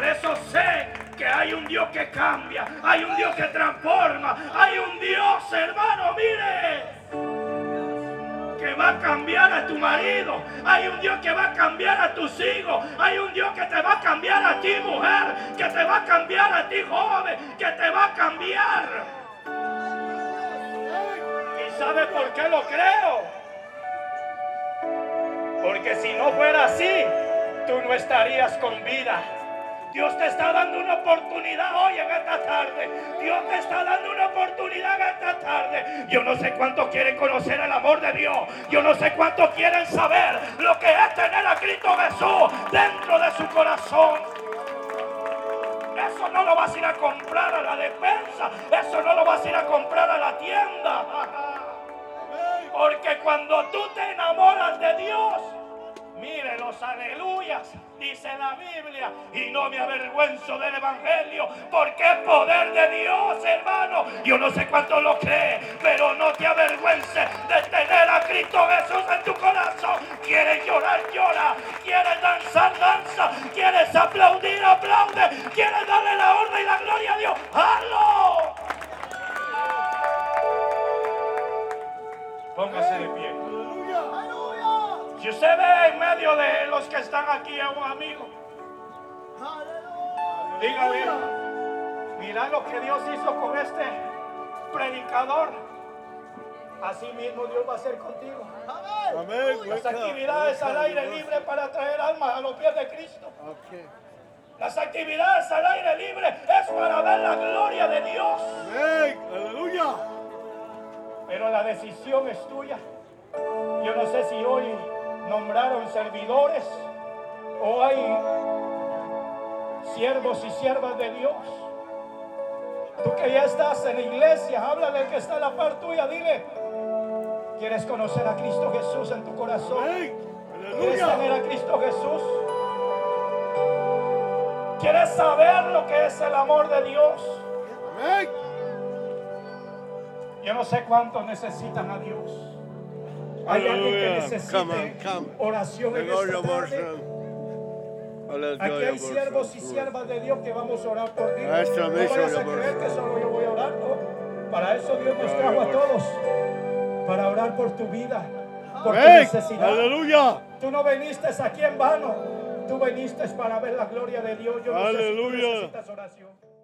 Por eso sé que hay un Dios que cambia, hay un Dios que transforma, hay un Dios, hermano, mire, que va a cambiar a tu marido, hay un Dios que va a cambiar a tus hijos, hay un Dios que te va a cambiar a ti, mujer, que te va a cambiar a ti, joven, que te va a cambiar. ¿Y sabe por qué lo creo? Porque si no fuera así, tú no estarías con vida. Dios te está dando una oportunidad hoy en esta tarde. Dios te está dando una oportunidad en esta tarde. Yo no sé cuántos quieren conocer el amor de Dios. Yo no sé cuántos quieren saber lo que es tener a Cristo Jesús dentro de su corazón. Eso no lo vas a ir a comprar a la despensa. Eso no lo vas a ir a comprar a la tienda. Porque cuando tú te enamoras de Dios, mire los aleluyas, dice la Biblia, y no me avergüenzo del Evangelio, porque es poder de Dios, hermano. Yo no sé cuánto lo cree, pero no te avergüences de tener a Cristo Jesús en tu corazón. Quieres llorar, llora. Quieres danzar, danza. Quieres aplaudir, aplaude. Quieres darle la honra y la gloria a Dios, hazlo. Póngase de pie. Si usted ve en medio de los que están aquí a un amigo, dígale, mira lo que Dios hizo con este predicador. Así mismo Dios va a hacer contigo. Amén. Las actividades al aire libre para traer almas a los pies de Cristo. Las actividades al aire libre es para ver la gloria de Dios. Amén. Aleluya. Pero la decisión es tuya. Yo no sé si hoy nombraron servidores o hay siervos y siervas de Dios. Tú que ya estás en la iglesia, háblale al que está a la par tuya, dile, ¿quieres conocer a Cristo Jesús en tu corazón? ¿Quieres tener a Cristo Jesús? ¿Quieres saber lo que es el amor de Dios? Amén. Yo no sé cuántos necesitan a Dios. Hay alguien que necesite oración en esta tarde. Aquí hay siervos y siervas de Dios que vamos a orar por ti. No vayas a creer que solo yo voy a orar, ¿no? Para eso Dios nos trajo a todos, para orar por tu vida, por tu necesidad. Aleluya. Tú no viniste aquí en vano, tú viniste para ver la gloria de Dios. Yo no sé si tú necesitas oración.